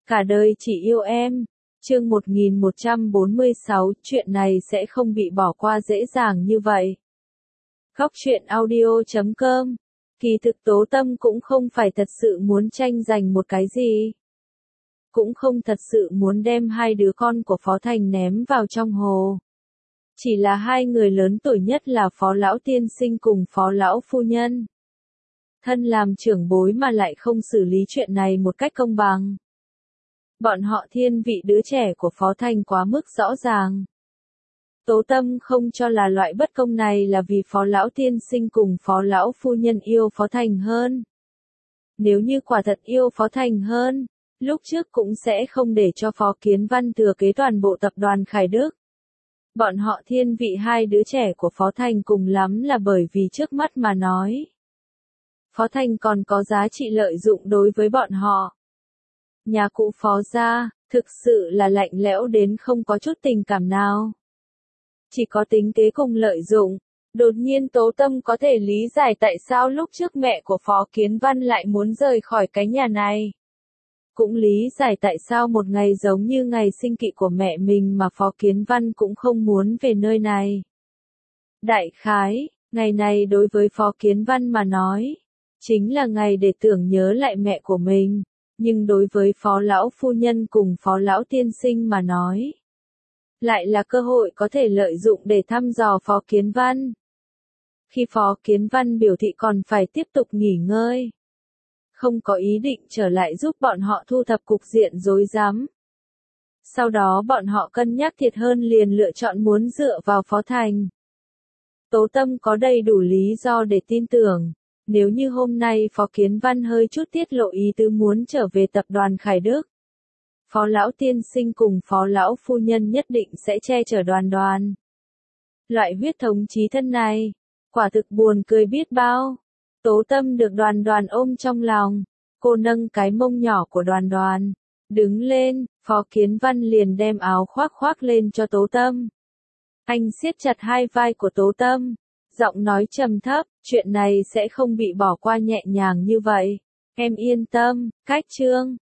Cả đời chỉ yêu em. Chương 1146, chuyện này sẽ không bị bỏ qua dễ dàng như vậy. Góc truyện audio.com. Kỳ thực Tố Tâm cũng không phải thật sự muốn tranh giành một cái gì. Cũng không thật sự muốn đem hai đứa con của Phó Thành ném vào trong hồ. Chỉ là hai người lớn tuổi nhất là Phó Lão Tiên Sinh cùng Phó Lão Phu Nhân. Thân làm trưởng bối mà lại không xử lý chuyện này một cách công bằng. Bọn họ thiên vị đứa trẻ của Phó Thành quá mức rõ ràng. Tố Tâm không cho là loại bất công này là vì Phó Lão Tiên Sinh cùng Phó Lão Phu Nhân yêu Phó Thành hơn. Nếu như quả thật yêu Phó Thành hơn, lúc trước cũng sẽ không để cho Phó Kiến Văn thừa kế toàn bộ tập đoàn Khải Đức. Bọn họ thiên vị hai đứa trẻ của Phó Thành cùng lắm là bởi vì trước mắt mà nói. Phó Thành còn có giá trị lợi dụng đối với bọn họ. Nhà cụ Phó gia, thực sự là lạnh lẽo đến không có chút tình cảm nào. Chỉ có tính kế cùng lợi dụng. Đột nhiên Tố Tâm có thể lý giải tại sao lúc trước mẹ của Phó Kiến Văn lại muốn rời khỏi cái nhà này. Cũng lý giải tại sao một ngày giống như ngày sinh kỵ của mẹ mình mà Phó Kiến Văn cũng không muốn về nơi này. Đại khái, ngày này đối với Phó Kiến Văn mà nói, chính là ngày để tưởng nhớ lại mẹ của mình, nhưng đối với Phó Lão Phu Nhân cùng Phó Lão Tiên Sinh mà nói, lại là cơ hội có thể lợi dụng để thăm dò Phó Kiến Văn. Khi Phó Kiến Văn biểu thị còn phải tiếp tục nghỉ ngơi, không có ý định trở lại giúp bọn họ thu thập cục diện rối rắm. Sau đó bọn họ cân nhắc thiệt hơn liền lựa chọn muốn dựa vào Phó Thành. Tố Tâm có đầy đủ lý do để tin tưởng, nếu như hôm nay Phó Kiến Văn hơi chút tiết lộ ý tứ muốn trở về tập đoàn Khải Đức, Phó Lão Tiên Sinh cùng Phó Lão Phu Nhân nhất định sẽ che chở Đoàn Đoàn. Loại huyết thống chí thân này, quả thực buồn cười biết bao. Tố Tâm được Đoàn Đoàn ôm trong lòng, cô nâng cái mông nhỏ của Đoàn Đoàn, đứng lên, Phó Kiến Văn liền đem áo khoác khoác lên cho Tố Tâm. Anh siết chặt hai vai của Tố Tâm, giọng nói trầm thấp, chuyện này sẽ không bị bỏ qua nhẹ nhàng như vậy. Em yên tâm, cách chương.